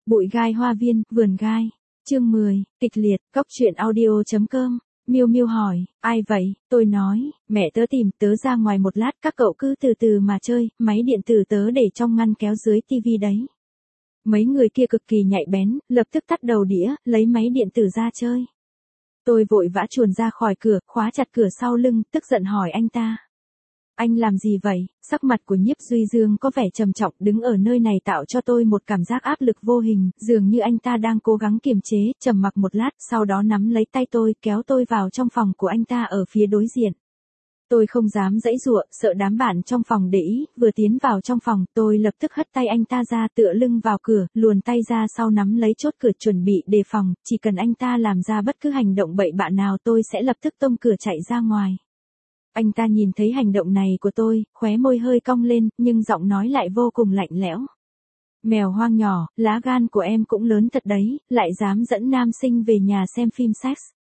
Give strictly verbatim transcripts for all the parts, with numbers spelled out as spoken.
Bụi gai hoa viên, vườn gai. Chương mười, kịch liệt, cốc truyện audio.com. Miêu Miêu hỏi, ai vậy? Tôi nói, mẹ tớ tìm, tớ ra ngoài một lát, các cậu cứ từ từ mà chơi, máy điện tử tớ để trong ngăn kéo dưới tivi đấy. Mấy người kia cực kỳ nhạy bén, lập tức tắt đầu đĩa, lấy máy điện tử ra chơi. Tôi vội vã chuồn ra khỏi cửa, khóa chặt cửa sau lưng, tức giận hỏi anh ta. Anh làm gì vậy? Sắc mặt của Nhiếp Duy Dương có vẻ trầm trọng, đứng ở nơi này tạo cho tôi một cảm giác áp lực vô hình, dường như anh ta đang cố gắng kiềm chế, trầm mặc một lát, sau đó nắm lấy tay tôi, kéo tôi vào trong phòng của anh ta ở phía đối diện. Tôi không dám giãy giụa, sợ đám bạn trong phòng để ý, vừa tiến vào trong phòng, tôi lập tức hất tay anh ta ra, tựa lưng vào cửa, luồn tay ra sau nắm lấy chốt cửa chuẩn bị đề phòng, chỉ cần anh ta làm ra bất cứ hành động bậy bạ nào tôi sẽ lập tức tông cửa chạy ra ngoài. Anh ta nhìn thấy hành động này của tôi, khóe môi hơi cong lên, nhưng giọng nói lại vô cùng lạnh lẽo. Mèo hoang nhỏ, lá gan của em cũng lớn thật đấy, lại dám dẫn nam sinh về nhà xem phim sex.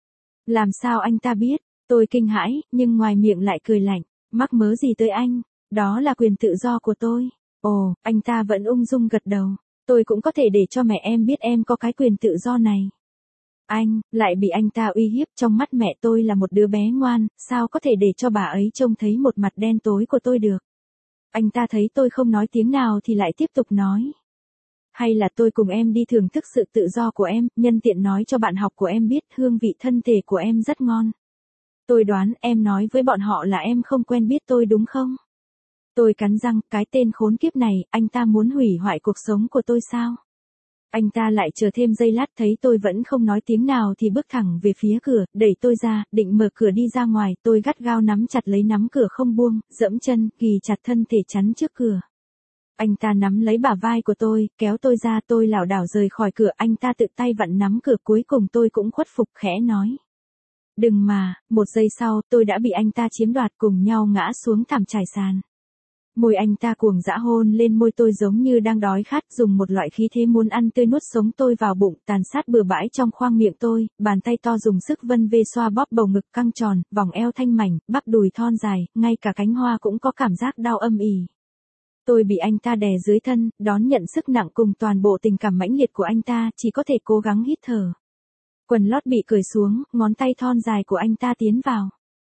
Làm sao anh ta biết? Tôi kinh hãi, nhưng ngoài miệng lại cười lạnh. Mắc mớ gì tới anh? Đó là quyền tự do của tôi. Ồ, anh ta vẫn ung dung gật đầu. Tôi cũng có thể để cho mẹ em biết em có cái quyền tự do này. Anh, lại bị anh ta uy hiếp, trong mắt mẹ tôi là một đứa bé ngoan, sao có thể để cho bà ấy trông thấy một mặt đen tối của tôi được. Anh ta thấy tôi không nói tiếng nào thì lại tiếp tục nói. Hay là tôi cùng em đi thưởng thức sự tự do của em, nhân tiện nói cho bạn học của em biết hương vị thân thể của em rất ngon. Tôi đoán em nói với bọn họ là em không quen biết tôi đúng không? Tôi cắn răng, cái tên khốn kiếp này, anh ta muốn hủy hoại cuộc sống của tôi sao? Anh ta lại chờ thêm giây lát thấy tôi vẫn không nói tiếng nào thì bước thẳng về phía cửa, đẩy tôi ra, định mở cửa đi ra ngoài, tôi gắt gao nắm chặt lấy nắm cửa không buông, dẫm chân, ghì chặt thân thể chắn trước cửa. Anh ta nắm lấy bả vai của tôi, kéo tôi ra, tôi lảo đảo rời khỏi cửa, anh ta tự tay vặn nắm cửa, cuối cùng tôi cũng khuất phục, khẽ nói. Đừng mà, một giây sau, tôi đã bị anh ta chiếm đoạt, cùng nhau ngã xuống thảm trải sàn. Môi anh ta cuồng dã hôn lên môi tôi giống như đang đói khát, dùng một loại khí thế muốn ăn tươi nuốt sống tôi vào bụng, tàn sát bừa bãi trong khoang miệng tôi, bàn tay to dùng sức vân vê xoa bóp bầu ngực căng tròn, vòng eo thanh mảnh, bắp đùi thon dài, ngay cả cánh hoa cũng có cảm giác đau âm ỉ. Tôi bị anh ta đè dưới thân, đón nhận sức nặng cùng toàn bộ tình cảm mãnh liệt của anh ta, chỉ có thể cố gắng hít thở. Quần lót bị cởi xuống, ngón tay thon dài của anh ta tiến vào.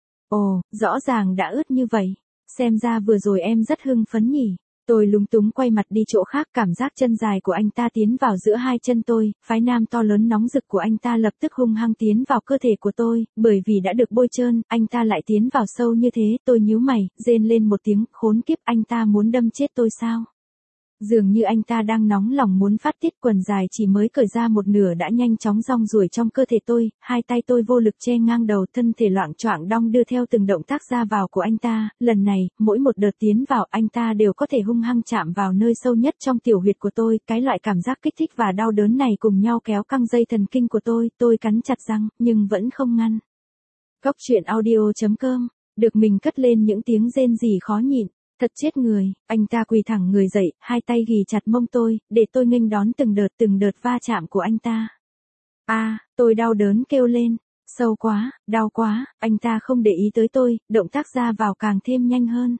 Ồ, rõ ràng đã ướt như vậy. Xem ra vừa rồi em rất hưng phấn nhỉ. Tôi lúng túng quay mặt đi chỗ khác, cảm giác chân dài của anh ta tiến vào giữa hai chân tôi, phái nam to lớn nóng rực của anh ta lập tức hung hăng tiến vào cơ thể của tôi, bởi vì đã được bôi trơn, anh ta lại tiến vào sâu như thế, tôi nhíu mày, rên lên một tiếng, khốn kiếp, anh ta muốn đâm chết tôi sao? Dường như anh ta đang nóng lòng muốn phát tiết, quần dài chỉ mới cởi ra một nửa đã nhanh chóng rong ruổi trong cơ thể tôi, hai tay tôi vô lực che ngang đầu, thân thể loạng choạng đong đưa theo từng động tác ra vào của anh ta, lần này, mỗi một đợt tiến vào anh ta đều có thể hung hăng chạm vào nơi sâu nhất trong tiểu huyệt của tôi, cái loại cảm giác kích thích và đau đớn này cùng nhau kéo căng dây thần kinh của tôi, tôi cắn chặt răng, nhưng vẫn không ngăn. Cốc truyện audio.com, được mình cất lên những tiếng rên rỉ khó nhịn. Thật chết người, anh ta quỳ thẳng người dậy, hai tay ghì chặt mông tôi, để tôi nghênh đón từng đợt từng đợt va chạm của anh ta. A, à, tôi đau đớn kêu lên, sâu quá, đau quá, anh ta không để ý tới tôi, động tác ra vào càng thêm nhanh hơn.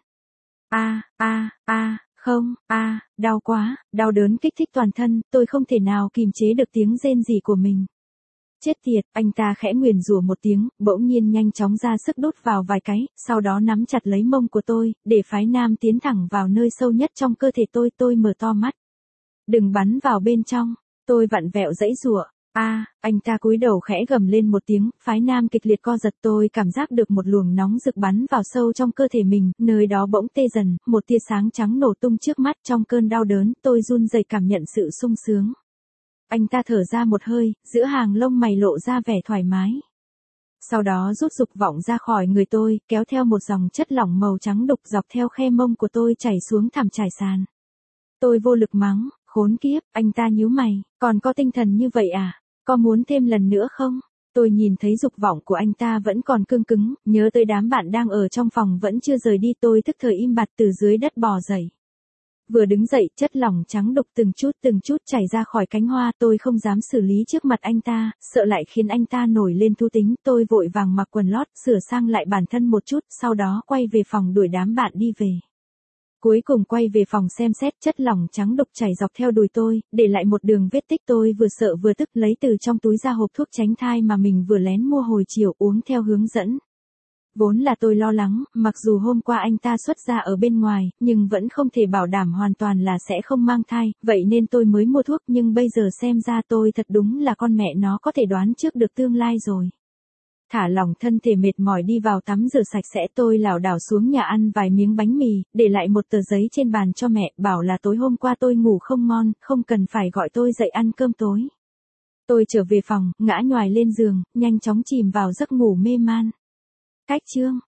A, a, a, không, a, à, đau quá, đau đớn kích thích toàn thân, tôi không thể nào kìm chế được tiếng rên rỉ của mình. Chết tiệt, anh ta khẽ nguyền rủa một tiếng, bỗng nhiên nhanh chóng ra sức đút vào vài cái, sau đó nắm chặt lấy mông của tôi, để phái nam tiến thẳng vào nơi sâu nhất trong cơ thể tôi, tôi mở to mắt. Đừng bắn vào bên trong, tôi vặn vẹo giãy giụa. A, à, anh ta cúi đầu khẽ gầm lên một tiếng, phái nam kịch liệt co giật, tôi cảm giác được một luồng nóng rực bắn vào sâu trong cơ thể mình, nơi đó bỗng tê dần, một tia sáng trắng nổ tung trước mắt, trong cơn đau đớn, tôi run rẩy cảm nhận sự sung sướng. Anh ta thở ra một hơi, giữa hàng lông mày lộ ra vẻ thoải mái. Sau đó rút dục vọng ra khỏi người tôi, kéo theo một dòng chất lỏng màu trắng đục dọc theo khe mông của tôi chảy xuống thảm trải sàn. Tôi vô lực mắng, khốn kiếp, anh ta nhíu mày, còn có tinh thần như vậy à? Có muốn thêm lần nữa không? Tôi nhìn thấy dục vọng của anh ta vẫn còn cương cứng, nhớ tới đám bạn đang ở trong phòng vẫn chưa rời đi, tôi tức thời im bặt từ dưới đất bò dậy. Vừa đứng dậy, chất lỏng trắng đục từng chút từng chút chảy ra khỏi cánh hoa, tôi không dám xử lý trước mặt anh ta, sợ lại khiến anh ta nổi lên thú tính, tôi vội vàng mặc quần lót, sửa sang lại bản thân một chút, sau đó quay về phòng đuổi đám bạn đi về. Cuối cùng quay về phòng xem xét, chất lỏng trắng đục chảy dọc theo đùi tôi, để lại một đường vết tích. Tôi vừa sợ vừa tức, lấy từ trong túi ra hộp thuốc tránh thai mà mình vừa lén mua hồi chiều, uống theo hướng dẫn. Vốn là tôi lo lắng, mặc dù hôm qua anh ta xuất ra ở bên ngoài, nhưng vẫn không thể bảo đảm hoàn toàn là sẽ không mang thai, vậy nên tôi mới mua thuốc. Nhưng bây giờ xem ra tôi thật đúng là con mẹ nó có thể đoán trước được tương lai rồi. Thả lỏng thân thể mệt mỏi đi vào tắm rửa sạch sẽ, tôi lảo đảo xuống nhà ăn vài miếng bánh mì, để lại một tờ giấy trên bàn cho mẹ, bảo là tối hôm qua tôi ngủ không ngon, không cần phải gọi tôi dậy ăn cơm tối. Tôi trở về phòng, ngã nhoài lên giường, nhanh chóng chìm vào giấc ngủ mê man. Cách chương